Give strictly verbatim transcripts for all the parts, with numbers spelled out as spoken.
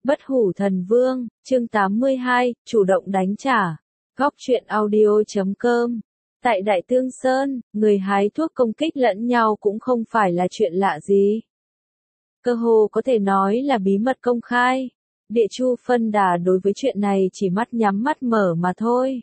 Bất hủ thần vương, chương tám mươi hai, chủ động đánh trả. Góc truyện audio chấm com. Tại Đại Tương Sơn, người hái thuốc công kích lẫn nhau cũng không phải là chuyện lạ gì. Cơ hồ có thể nói là bí mật công khai. Địa Chu phân đà đối với chuyện này chỉ mắt nhắm mắt mở mà thôi.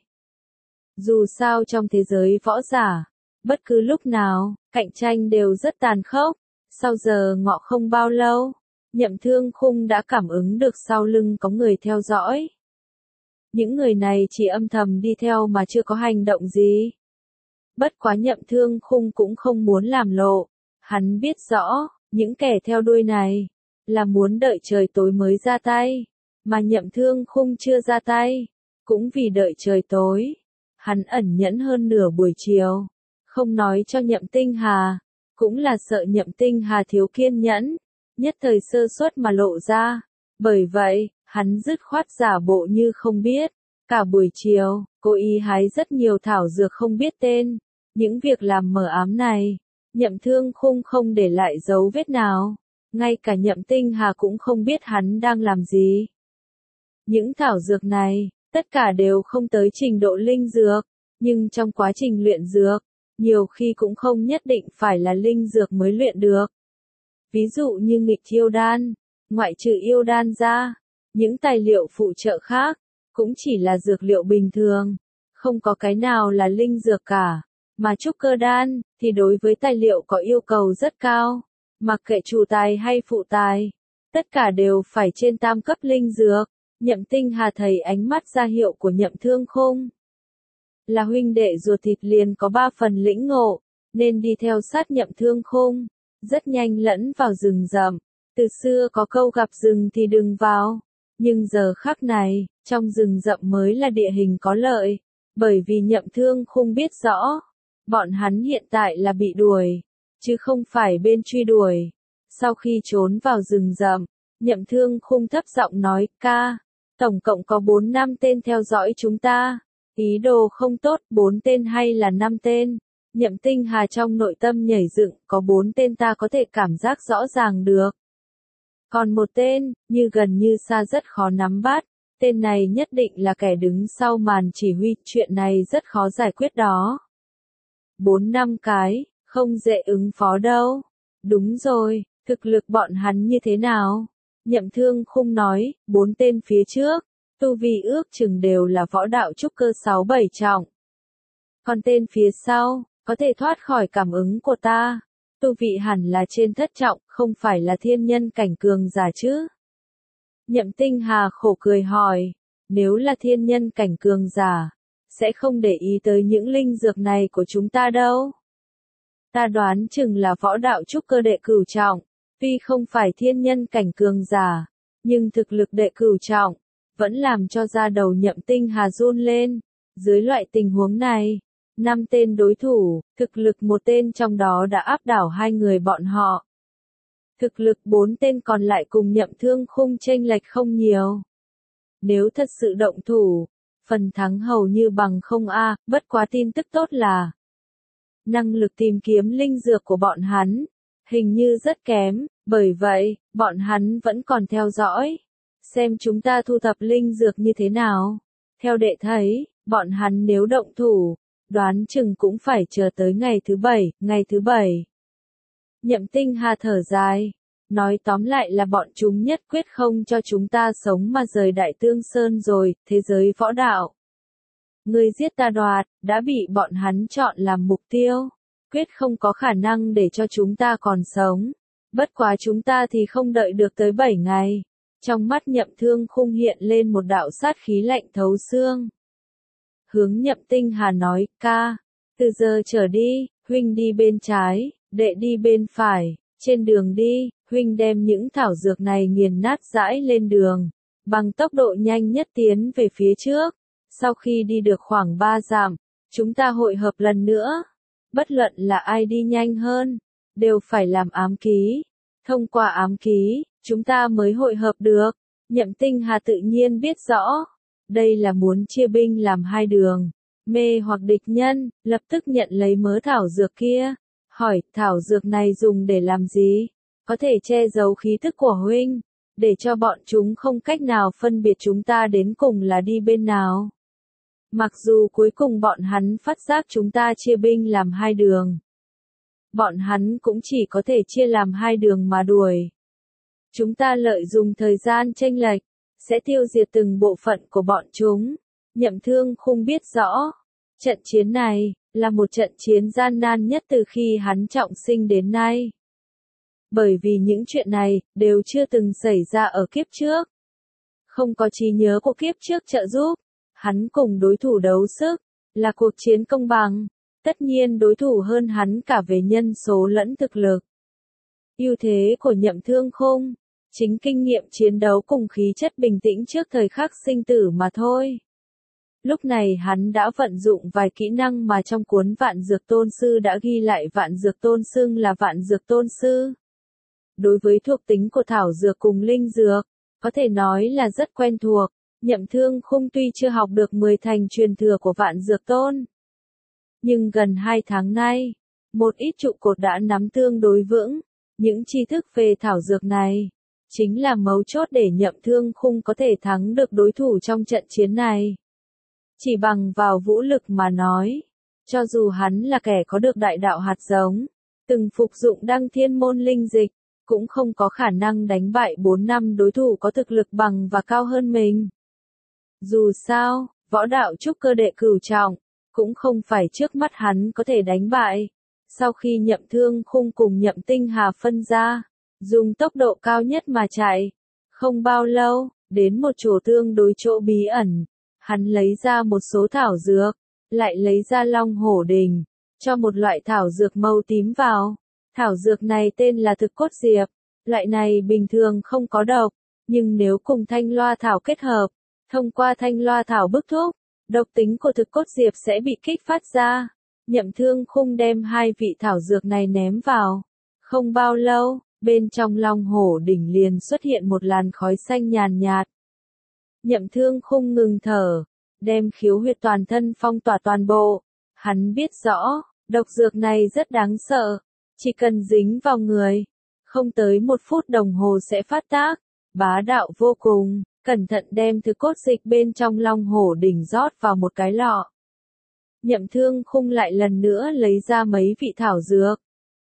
Dù sao trong thế giới võ giả, bất cứ lúc nào, cạnh tranh đều rất tàn khốc. Sau giờ ngọ không bao lâu, Nhậm Thương Khung đã cảm ứng được sau lưng có người theo dõi. Những người này chỉ âm thầm đi theo mà chưa có hành động gì. Bất quá Nhậm Thương Khung cũng không muốn làm lộ. Hắn biết rõ, những kẻ theo đuôi này, là muốn đợi trời tối mới ra tay. Mà Nhậm Thương Khung chưa ra tay, cũng vì đợi trời tối. Hắn ẩn nhẫn hơn nửa buổi chiều, không nói cho Nhậm Tinh Hà, cũng là sợ Nhậm Tinh Hà thiếu kiên nhẫn, nhất thời sơ suất mà lộ ra. Bởi vậy, hắn dứt khoát giả bộ như không biết. Cả buổi chiều, cô y hái rất nhiều thảo dược không biết tên. Những việc làm mờ ám này, Nhậm Thương Khung không để lại dấu vết nào. Ngay cả Nhậm Tinh Hà cũng không biết hắn đang làm gì. Những thảo dược này, tất cả đều không tới trình độ linh dược, nhưng trong quá trình luyện dược, nhiều khi cũng không nhất định phải là linh dược mới luyện được. Ví dụ như nghịch yêu đan, ngoại trừ yêu đan ra, những tài liệu phụ trợ khác, cũng chỉ là dược liệu bình thường, không có cái nào là linh dược cả. Mà trúc cơ đan, thì đối với tài liệu có yêu cầu rất cao, mặc kệ chủ tài hay phụ tài, tất cả đều phải trên tam cấp linh dược. Nhậm Tinh Hà thấy ánh mắt ra hiệu của Nhậm Thương Khung. Là huynh đệ ruột thịt liền có ba phần lĩnh ngộ, nên đi theo sát Nhậm Thương Khung, rất nhanh lẫn vào rừng rậm. Từ xưa có câu gặp rừng thì đừng vào, nhưng giờ khắc này, trong rừng rậm mới là địa hình có lợi, bởi vì Nhậm Thương Khung biết rõ, bọn hắn hiện tại là bị đuổi, chứ không phải bên truy đuổi. Sau khi trốn vào rừng rậm, Nhậm Thương Khung thấp giọng nói, ca, tổng cộng có bốn năm tên theo dõi chúng ta. Ý đồ không tốt, bốn tên hay là năm tên? Nhậm Tinh Hà trong nội tâm nhảy dựng, có bốn tên ta có thể cảm giác rõ ràng được. Còn một tên, như gần như xa rất khó nắm bắt, tên này nhất định là kẻ đứng sau màn chỉ huy, chuyện này rất khó giải quyết đó. Bốn năm cái, không dễ ứng phó đâu. Đúng rồi, thực lực bọn hắn như thế nào? Nhậm Thương Khung nói, bốn tên phía trước, tu vi ước chừng đều là võ đạo trúc cơ sáu bảy trọng. Còn tên phía sau, có thể thoát khỏi cảm ứng của ta, tu vị hẳn là trên thất trọng, không phải là thiên nhân cảnh cường giả chứ? Nhậm Tinh Hà khổ cười hỏi, nếu là thiên nhân cảnh cường giả, sẽ không để ý tới những linh dược này của chúng ta đâu. Ta đoán chừng là võ đạo trúc cơ đệ cửu trọng, tuy không phải thiên nhân cảnh cường giả, nhưng thực lực đệ cửu trọng, vẫn làm cho da đầu Nhậm Tinh Hà run lên. Dưới loại tình huống này, năm tên đối thủ, thực lực một tên trong đó đã áp đảo hai người bọn họ. Thực lực bốn tên còn lại cùng Nhậm Thương Khung chênh lệch không nhiều. Nếu thật sự động thủ, phần thắng hầu như bằng không a. Bất quá tin tức tốt là năng lực tìm kiếm linh dược của bọn hắn hình như rất kém, bởi vậy, bọn hắn vẫn còn theo dõi, xem chúng ta thu thập linh dược như thế nào. Theo đệ thấy, bọn hắn nếu động thủ, đoán chừng cũng phải chờ tới ngày thứ bảy, ngày thứ bảy. Nhậm Tinh Hà thở dài, nói tóm lại là bọn chúng nhất quyết không cho chúng ta sống mà rời Đại Tương Sơn rồi, thế giới võ đạo. Người giết ta đoạt, đã bị bọn hắn chọn làm mục tiêu, quyết không có khả năng để cho chúng ta còn sống. Bất quá chúng ta thì không đợi được tới bảy ngày. Trong mắt Nhậm Thương Khung hiện lên một đạo sát khí lạnh thấu xương. Hướng Nhậm Tinh Hà nói, ca, từ giờ trở đi, huynh đi bên trái, đệ đi bên phải, trên đường đi, huynh đem những thảo dược này nghiền nát rãi lên đường, bằng tốc độ nhanh nhất tiến về phía trước. Sau khi đi được khoảng ba dặm, chúng ta hội hợp lần nữa. Bất luận là ai đi nhanh hơn, đều phải làm ám ký. Thông qua ám ký, chúng ta mới hội hợp được. Nhậm Tinh Hà tự nhiên biết rõ, đây là muốn chia binh làm hai đường, mê hoặc địch nhân, lập tức nhận lấy mớ thảo dược kia, hỏi, thảo dược này dùng để làm gì? Có thể che giấu khí tức của huynh, để cho bọn chúng không cách nào phân biệt chúng ta đến cùng là đi bên nào. Mặc dù cuối cùng bọn hắn phát giác chúng ta chia binh làm hai đường. Bọn hắn cũng chỉ có thể chia làm hai đường mà đuổi. Chúng ta lợi dụng thời gian chênh lệch, sẽ tiêu diệt từng bộ phận của bọn chúng. Nhậm Thương Khung biết rõ, trận chiến này, là một trận chiến gian nan nhất từ khi hắn trọng sinh đến nay. Bởi vì những chuyện này, đều chưa từng xảy ra ở kiếp trước. Không có trí nhớ của kiếp trước trợ giúp, hắn cùng đối thủ đấu sức, là cuộc chiến công bằng. Tất nhiên đối thủ hơn hắn cả về nhân số lẫn thực lực. Ưu thế của Nhậm Thương Khung, chính kinh nghiệm chiến đấu cùng khí chất bình tĩnh trước thời khắc sinh tử mà thôi. Lúc này hắn đã vận dụng vài kỹ năng mà trong cuốn Vạn Dược Tôn Sư đã ghi lại. Vạn Dược Tôn xưng là Vạn Dược Tôn Sư. Đối với thuộc tính của thảo dược cùng linh dược, có thể nói là rất quen thuộc. Nhậm Thương Khung tuy chưa học được mười thành truyền thừa của Vạn Dược Tôn, nhưng gần hai tháng nay, một ít trụ cột đã nắm tương đối vững. Những tri thức về thảo dược này, chính là mấu chốt để Nhậm Thương Khung có thể thắng được đối thủ trong trận chiến này. Chỉ bằng vào vũ lực mà nói, cho dù hắn là kẻ có được đại đạo hạt giống, từng phục dụng đăng thiên môn linh dịch, cũng không có khả năng đánh bại bốn năm đối thủ có thực lực bằng và cao hơn mình. Dù sao, võ đạo trúc cơ đệ cửu trọng, cũng không phải trước mắt hắn có thể đánh bại. Sau khi Nhậm Thương Khung cùng Nhậm Tinh Hà phân ra, dùng tốc độ cao nhất mà chạy, không bao lâu, đến một chỗ tương đối chỗ bí ẩn, hắn lấy ra một số thảo dược, lại lấy ra Long Hổ Đình, cho một loại thảo dược màu tím vào. Thảo dược này tên là thực cốt diệp, loại này bình thường không có độc, nhưng nếu cùng thanh loa thảo kết hợp, thông qua thanh loa thảo bức thúc, độc tính của thực cốt diệp sẽ bị kích phát ra. Nhậm Thương Khung đem hai vị thảo dược này ném vào. Không bao lâu, bên trong Long Hổ Đỉnh liền xuất hiện một làn khói xanh nhàn nhạt. Nhậm Thương Khung ngừng thở, đem khiếu huyệt toàn thân phong tỏa toàn bộ. Hắn biết rõ, độc dược này rất đáng sợ, chỉ cần dính vào người, không tới một phút đồng hồ sẽ phát tác, bá đạo vô cùng. Cẩn thận đem thứ cốt dịch bên trong Long Hổ Đỉnh rót vào một cái lọ. Nhậm Thương Khung lại lần nữa lấy ra mấy vị thảo dược.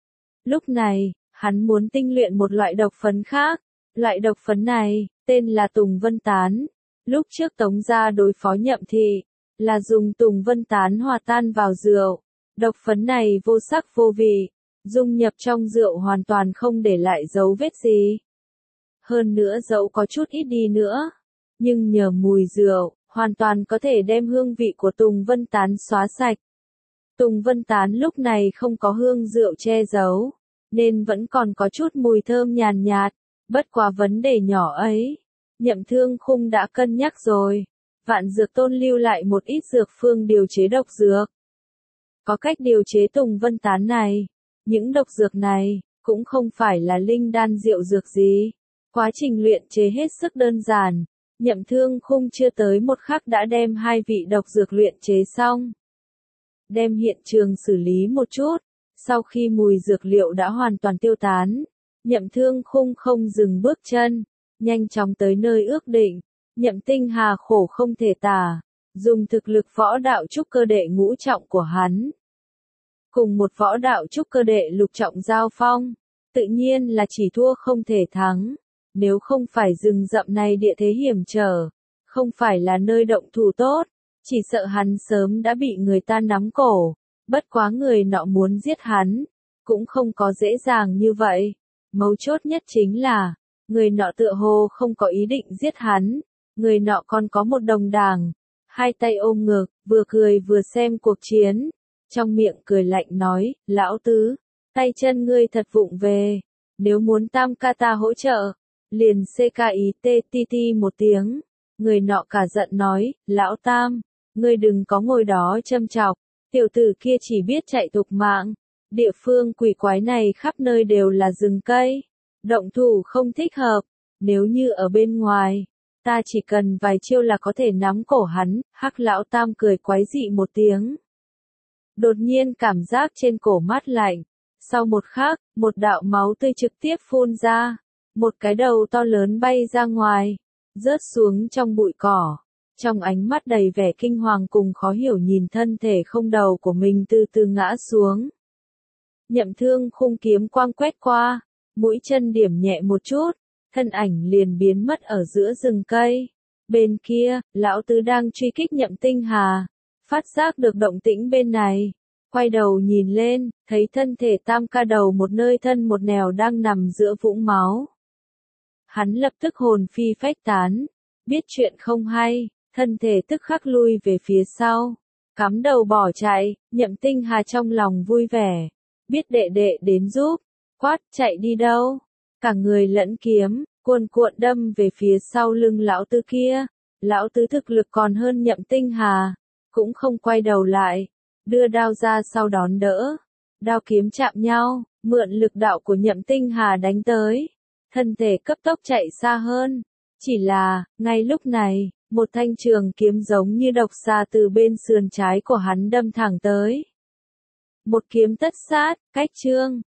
Lúc này, hắn muốn tinh luyện một loại độc phấn khác. Loại độc phấn này, tên là Tùng Vân Tán. Lúc trước Tống gia đối phó Nhậm thị, là dùng Tùng Vân Tán hòa tan vào rượu. Độc phấn này vô sắc vô vị, dung nhập trong rượu hoàn toàn không để lại dấu vết gì. Hơn nữa dẫu có chút ít đi nữa, nhưng nhờ mùi rượu, hoàn toàn có thể đem hương vị của Tùng Vân Tán xóa sạch. Tùng Vân Tán lúc này không có hương rượu che giấu, nên vẫn còn có chút mùi thơm nhàn nhạt, bất quá vấn đề nhỏ ấy. Nhậm Thương Khung đã cân nhắc rồi, Vạn Dược Tôn lưu lại một ít dược phương điều chế độc dược. Có cách điều chế Tùng Vân Tán này, những độc dược này, cũng không phải là linh đan diệu dược gì. Quá trình luyện chế hết sức đơn giản, Nhậm Thương Khung chưa tới một khắc đã đem hai vị độc dược luyện chế xong. Đem hiện trường xử lý một chút, sau khi mùi dược liệu đã hoàn toàn tiêu tán, Nhậm Thương Khung không dừng bước chân, nhanh chóng tới nơi ước định. Nhậm Tinh Hà khổ không thể tả, dùng thực lực võ đạo trúc cơ đệ ngũ trọng của hắn, cùng một võ đạo trúc cơ đệ lục trọng giao phong, tự nhiên là chỉ thua không thể thắng. Nếu không phải rừng rậm này địa thế hiểm trở, không phải là nơi động thủ tốt, chỉ sợ hắn sớm đã bị người ta nắm cổ. Bất quá người nọ muốn giết hắn, cũng không có dễ dàng như vậy. Mấu chốt nhất chính là, người nọ tựa hồ không có ý định giết hắn, người nọ còn có một đồng đảng, hai tay ôm ngực, vừa cười vừa xem cuộc chiến, trong miệng cười lạnh nói, lão tứ, tay chân ngươi thật vụng về, nếu muốn tam ca ta hỗ trợ, liền xê ca ý tê ti ti một tiếng, người nọ cả giận nói, lão tam, ngươi đừng có ngồi đó châm chọc, tiểu tử kia chỉ biết chạy tục mạng, địa phương quỷ quái này khắp nơi đều là rừng cây, động thủ không thích hợp, nếu như ở bên ngoài, ta chỉ cần vài chiêu là có thể nắm cổ hắn. Hắc lão tam cười quái dị một tiếng. Đột nhiên cảm giác trên cổ mát lạnh, sau một khắc, một đạo máu tươi trực tiếp phun ra, một cái đầu to lớn bay ra ngoài, rớt xuống trong bụi cỏ. Trong ánh mắt đầy vẻ kinh hoàng cùng khó hiểu nhìn thân thể không đầu của mình từ từ ngã xuống. Nhậm Thương khung kiếm quang quét qua, mũi chân điểm nhẹ một chút, thân ảnh liền biến mất ở giữa rừng cây. Bên kia, lão tứ đang truy kích Nhậm Tinh Hà, phát giác được động tĩnh bên này, quay đầu nhìn lên, thấy thân thể tam ca đầu một nơi thân một nẻo đang nằm giữa vũng máu. Hắn lập tức hồn phi phách tán, biết chuyện không hay, thân thể tức khắc lui về phía sau, cắm đầu bỏ chạy. Nhậm Tinh Hà trong lòng vui vẻ, biết đệ đệ đến giúp, quát chạy đi đâu, cả người lẫn kiếm, cuồn cuộn đâm về phía sau lưng lão tứ kia. Lão tứ thực lực còn hơn Nhậm Tinh Hà, cũng không quay đầu lại, đưa đao ra sau đón đỡ. Đao kiếm chạm nhau, mượn lực đạo của Nhậm Tinh Hà đánh tới, thân thể cấp tốc chạy xa hơn. Chỉ là, ngay lúc này, một thanh trường kiếm giống như độc xà từ bên sườn trái của hắn đâm thẳng tới. Một kiếm tất sát, cách chương.